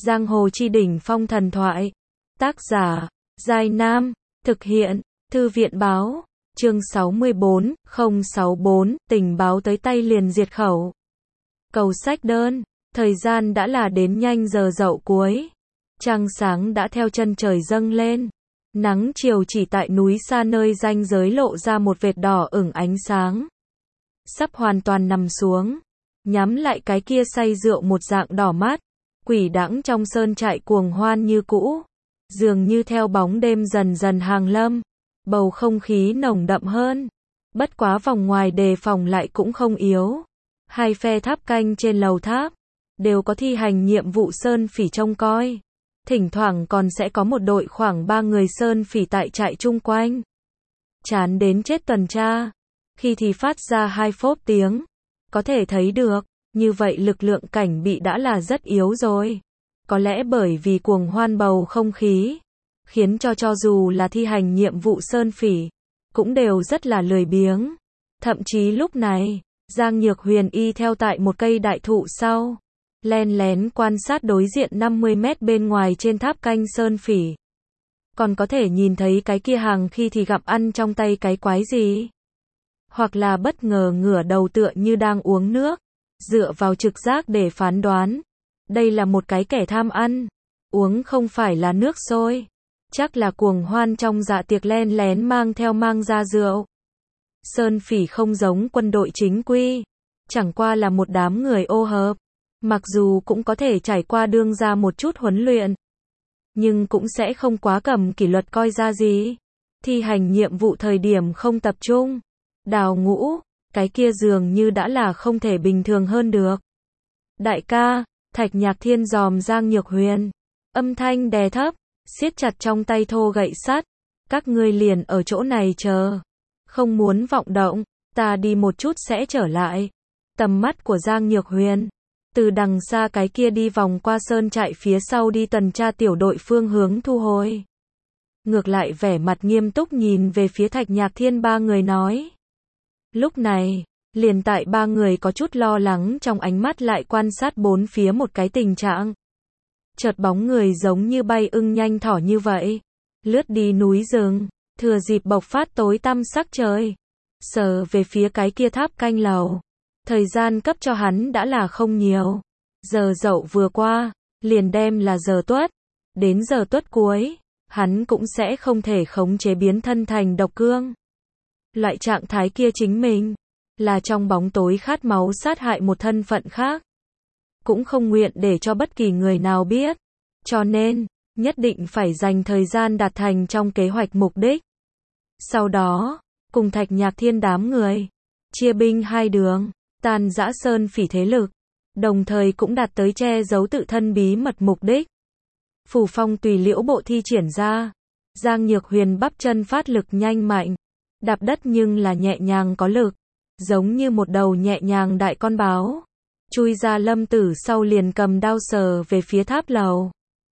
Giang hồ chi đỉnh phong thần thoại. Tác giả, Giai Nam. Thực hiện, Thư viện báo. Chương 64, 064, tình báo tới tay liền diệt khẩu. Cầu sách đơn. Thời gian đã là đến nhanh giờ dậu cuối. Trăng sáng đã theo chân trời dâng lên. Nắng chiều chỉ tại núi xa nơi ranh giới lộ ra một vệt đỏ ửng ánh sáng. Sắp hoàn toàn nằm xuống. Nhắm lại cái kia say rượu một dạng đỏ mát. Quỷ đãng trong sơn trại cuồng hoan như cũ. Dường như theo bóng đêm dần dần hàng lâm. Bầu không khí nồng đậm hơn. Bất quá vòng ngoài đề phòng lại cũng không yếu. Hai phe tháp canh trên lầu tháp đều có thi hành nhiệm vụ sơn phỉ trông coi. Thỉnh thoảng còn sẽ có một đội khoảng 3 người sơn phỉ tại trại chung quanh. Chán đến chết tuần tra. Khi thì phát ra hai phốp tiếng. Có thể thấy được, như vậy lực lượng cảnh bị đã là rất yếu rồi. Có lẽ bởi vì cuồng hoan bầu không khí, khiến cho dù là thi hành nhiệm vụ sơn phỉ, cũng đều rất là lười biếng. Thậm chí lúc này, Giang Nhược Huyền y theo tại một cây đại thụ sau, len lén quan sát đối diện 50 mét bên ngoài trên tháp canh sơn phỉ. Còn có thể nhìn thấy cái kia hàng khi thì gặp ăn trong tay cái quái gì. Hoặc là bất ngờ ngửa đầu tựa như đang uống nước, dựa vào trực giác để phán đoán. Đây là một cái kẻ tham ăn, uống không phải là nước sôi, chắc là cuồng hoan trong dạ tiệc len lén mang ra rượu. Sơn phỉ không giống quân đội chính quy, chẳng qua là một đám người ô hợp, mặc dù cũng có thể trải qua đương ra một chút huấn luyện, nhưng cũng sẽ không quá cầm kỷ luật coi ra gì. Thi hành nhiệm vụ thời điểm không tập trung, đào ngũ, cái kia dường như đã là không thể bình thường hơn được. Đại ca, Thạch Nhạc Thiên dòm Giang Nhược Huyền, âm thanh đè thấp, siết chặt trong tay thô gậy sắt. Các ngươi liền ở chỗ này chờ, không muốn vọng động, ta đi một chút sẽ trở lại. Tầm mắt của Giang Nhược Huyền, từ đằng xa cái kia đi vòng qua sơn trại phía sau đi tuần tra tiểu đội phương hướng thu hồi. Ngược lại vẻ mặt nghiêm túc nhìn về phía Thạch Nhạc Thiên ba người nói. Lúc này, liền tại ba người có chút lo lắng trong ánh mắt lại quan sát bốn phía một cái tình trạng. Chợt bóng người giống như bay ưng nhanh thỏ như vậy, lướt đi núi rừng, thừa dịp bộc phát tối tăm sắc trời, sờ về phía cái kia tháp canh lầu. Thời gian cấp cho hắn đã là không nhiều. Giờ dậu vừa qua, liền đem là giờ tuất. Đến giờ tuất cuối, hắn cũng sẽ không thể khống chế biến thân thành độc cương. Loại trạng thái kia chính mình là trong bóng tối khát máu sát hại một thân phận khác. Cũng không nguyện để cho bất kỳ người nào biết. Cho nên, nhất định phải dành thời gian đạt thành trong kế hoạch mục đích. Sau đó, cùng Thạch Nhạc Thiên đám người, chia binh hai đường, tan rã sơn phỉ thế lực, đồng thời cũng đạt tới che giấu tự thân bí mật mục đích. Phủ phong tùy liễu bộ thi triển ra, Giang Nhược Huyền bắp chân phát lực nhanh mạnh, đạp đất nhưng là nhẹ nhàng có lực, giống như một đầu nhẹ nhàng đại con báo. Chui ra lâm tử sau liền cầm đao sờ về phía tháp lầu.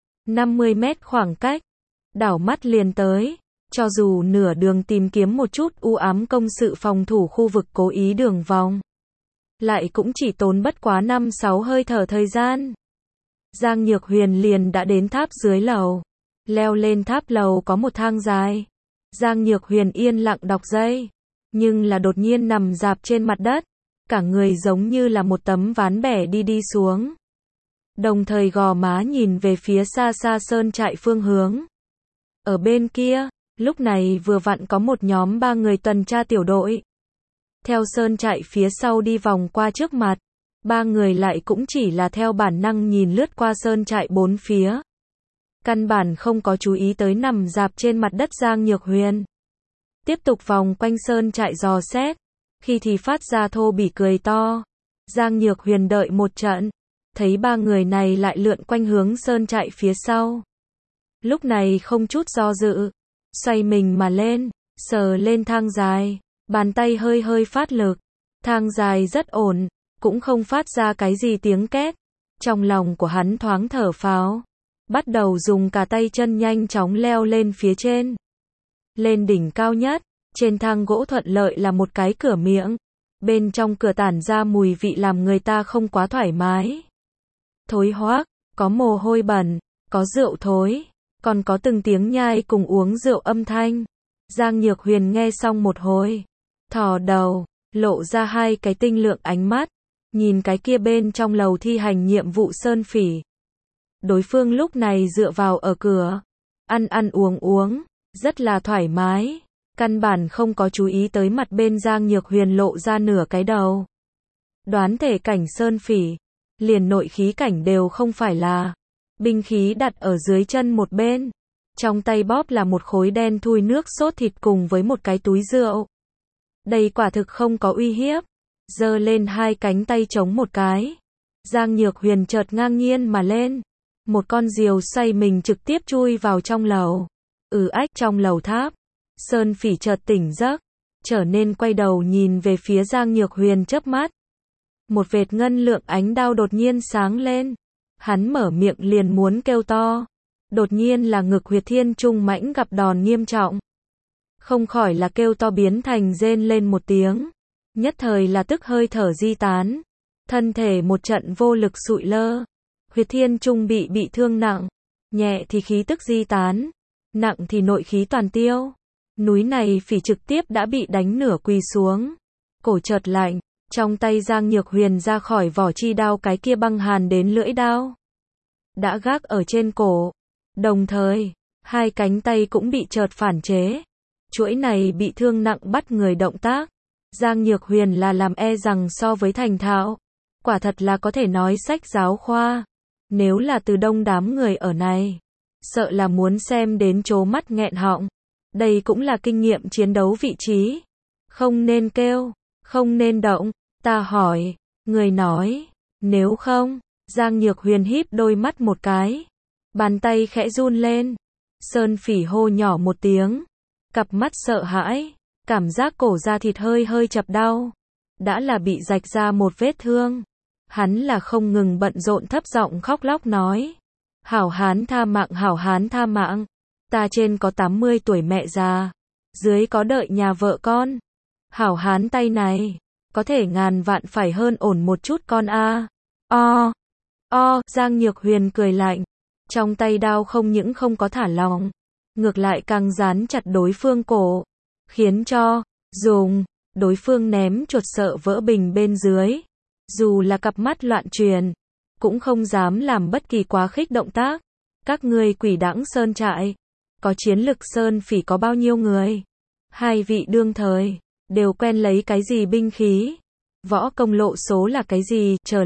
50 mét khoảng cách, đảo mắt liền tới. Cho dù nửa đường tìm kiếm một chút u ám công sự phòng thủ khu vực cố ý đường vòng, lại cũng chỉ tốn bất quá 5-6 hơi thở thời gian. Giang Nhược Huyền liền đã đến tháp dưới lầu. Leo lên tháp lầu có một thang dài. Giang Nhược Huyền yên lặng đọc dây, nhưng là đột nhiên nằm rạp trên mặt đất, cả người giống như là một tấm ván bẻ đi xuống. Đồng thời gò má nhìn về phía xa xa sơn trại phương hướng. Ở bên kia, lúc này vừa vặn có một nhóm 3 người tuần tra tiểu đội. Theo sơn trại phía sau đi vòng qua trước mặt, 3 người lại cũng chỉ là theo bản năng nhìn lướt qua sơn trại bốn phía. Căn bản không có chú ý tới nằm rạp trên mặt đất Giang Nhược Huyền. Tiếp tục vòng quanh sơn trại dò xét, khi thì phát ra thô bỉ cười to. Giang Nhược Huyền đợi một trận, thấy 3 người này lại lượn quanh hướng sơn trại phía sau. Lúc này không chút do dự, xoay mình mà lên, sờ lên thang dài, bàn tay hơi phát lực. Thang dài rất ổn, cũng không phát ra cái gì tiếng két. Trong lòng của hắn thoáng thở phào, bắt đầu dùng cả tay chân nhanh chóng leo lên phía trên. Lên đỉnh cao nhất, trên thang gỗ thuận lợi là một cái cửa miệng. Bên trong cửa tản ra mùi vị làm người ta không quá thoải mái. Thối hoác, có mồ hôi bẩn, có rượu thối, còn có từng tiếng nhai cùng uống rượu âm thanh. Giang Nhược Huyền nghe xong một hồi, thò đầu, lộ ra hai cái tinh lượng ánh mắt, nhìn cái kia bên trong lầu thi hành nhiệm vụ Sơn Phỉ. Đối phương lúc này dựa vào ở cửa, ăn ăn uống, rất là thoải mái, căn bản không có chú ý tới mặt bên Giang Nhược Huyền lộ ra nửa cái đầu. Đoán thể cảnh Sơn Phỉ, liền nội khí cảnh đều không phải là, binh khí đặt ở dưới chân một bên, trong tay bóp là một khối đen thui nước sốt thịt cùng với một cái túi rượu. Đây quả thực không có uy hiếp, giơ lên hai cánh tay chống một cái. Giang Nhược Huyền chợt ngang nhiên mà lên, một con diều xoay mình trực tiếp chui vào trong lầu. Ách trong lầu tháp, Sơn Phỉ chợt tỉnh giấc, trở nên quay đầu nhìn về phía Giang Nhược Huyền chớp mắt. Một vệt ngân lượng ánh đao đột nhiên sáng lên, hắn mở miệng liền muốn kêu to. Đột nhiên là ngực Huyệt Thiên Trung Mãnh gặp đòn nghiêm trọng. Không khỏi là kêu to biến thành rên lên một tiếng. Nhất thời là tức hơi thở di tán. Thân thể một trận vô lực sụi lơ. Huyệt Thiên Trung bị thương nặng. Nhẹ thì khí tức di tán. Nặng thì nội khí toàn tiêu. Núi này Phỉ trực tiếp đã bị đánh nửa quỳ xuống. Cổ chợt lạnh. Trong tay Giang Nhược Huyền ra khỏi vỏ chi đao cái kia băng hàn đến lưỡi đao. Đã gác ở trên cổ. Đồng thời, hai cánh tay cũng bị chợt phản chế. Chuỗi này bị thương nặng bắt người động tác. Giang Nhược Huyền là làm e rằng so với thành thạo. Quả thật là có thể nói sách giáo khoa. Nếu là từ đông đám người ở này, sợ là muốn xem đến trố mắt nghẹn họng. Đây cũng là kinh nghiệm chiến đấu vị trí. Không nên kêu, không nên động. Ta hỏi, người nói, nếu không, Giang Nhược Huyền híp đôi mắt một cái. Bàn tay khẽ run lên. Sơn Phỉ hô nhỏ một tiếng. Cặp mắt sợ hãi. Cảm giác cổ da thịt hơi chập đau. Đã là bị rạch ra một vết thương. Hắn là không ngừng bận rộn thấp giọng khóc lóc nói. Hảo hán tha mạng, hảo hán tha mạng. Ta trên có 80 tuổi mẹ già. Dưới có đợi nhà vợ con. Hảo hán tay này. Có thể ngàn vạn phải hơn ổn một chút con a. Giang Nhược Huyền cười lạnh. Trong tay đao không những không có thả lỏng, ngược lại càng dán chặt đối phương cổ, khiến cho, đối phương ném chuột sợ vỡ bình bên dưới. Dù là cặp mắt loạn truyền, cũng không dám làm bất kỳ quá khích động tác. Các ngươi Quỷ Đãng Sơn trại, có chiến lực Sơn Phỉ có bao nhiêu người? Hai vị đương thời, đều quen lấy cái gì binh khí? Võ công lộ số là cái gì? Chờ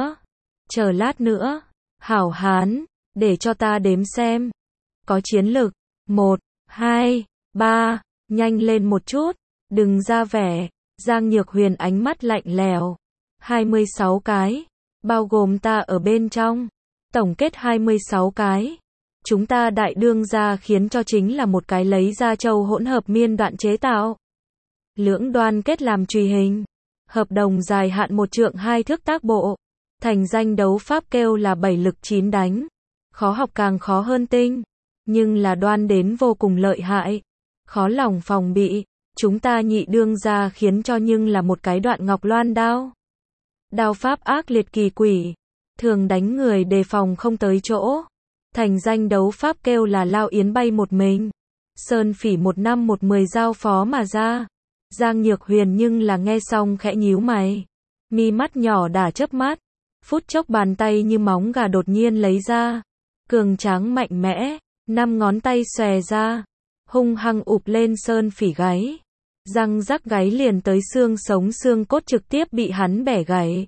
lát nữa, hảo hán. Để cho ta đếm xem. Có chiến lực. 1, 2, 3. Nhanh lên một chút. Đừng ra vẻ. Giang Nhược Huyền ánh mắt lạnh lẽo. 26 cái. Bao gồm ta ở bên trong. Tổng kết 26 cái. Chúng ta đại đương gia khiến cho chính là một cái lấy da trâu hỗn hợp miên đoạn chế tạo. Lưỡng đoan kết làm chùy hình. Hợp đồng dài hạn 1 trượng 2 thước tác bộ. Thành danh đấu pháp kêu là 7 lực 9 đánh. Khó học càng khó hơn tinh, nhưng là đoan đến vô cùng lợi hại, khó lòng phòng bị. Chúng ta nhị đương gia khiến cho nhưng là một cái đoạn ngọc loan đao. Đao pháp ác liệt kỳ quỷ, thường đánh người đề phòng không tới chỗ. Thành danh đấu pháp kêu là lao yến bay một mình. Sơn Phỉ 1 năm 10 giao phó mà ra. Giang Nhược Huyền nhưng là nghe xong khẽ nhíu mày, mi mắt nhỏ đả chớp mắt. Phút chốc bàn tay như móng gà đột nhiên lấy ra, cường tráng mạnh mẽ, 5 ngón tay xòe ra, hung hăng ụp lên Sơn Phỉ gáy. Răng rắc gáy liền tới xương sống xương cốt trực tiếp bị hắn bẻ gãy.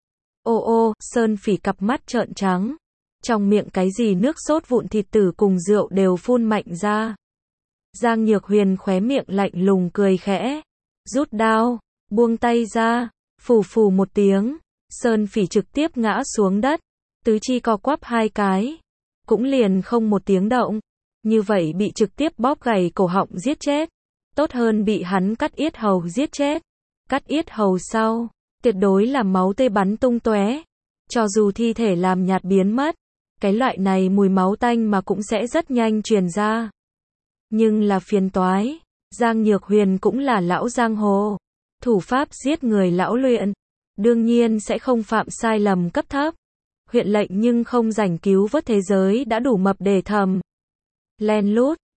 Sơn Phỉ cặp mắt trợn trắng, trong miệng cái gì nước sốt vụn thịt tử cùng rượu đều phun mạnh ra. Giang Nhược Huyền khóe miệng lạnh lùng cười khẽ, rút đao, buông tay ra, phù một tiếng, Sơn Phỉ trực tiếp ngã xuống đất, tứ chi co quắp hai cái, cũng liền không một tiếng động, như vậy bị trực tiếp bóp gãy cổ họng giết chết, tốt hơn bị hắn cắt yết hầu giết chết. Cắt yết hầu sau, tuyệt đối là máu tươi bắn tung tóe, cho dù thi thể làm nhạt biến mất, cái loại này mùi máu tanh mà cũng sẽ rất nhanh truyền ra. Nhưng là phiền toái, Giang Nhược Huyền cũng là lão giang hồ, thủ pháp giết người lão luyện, đương nhiên sẽ không phạm sai lầm cấp thấp. huyện lệnh nhưng không rảnh cứu vớt thế giới đã đủ mập để thầm. Len lút.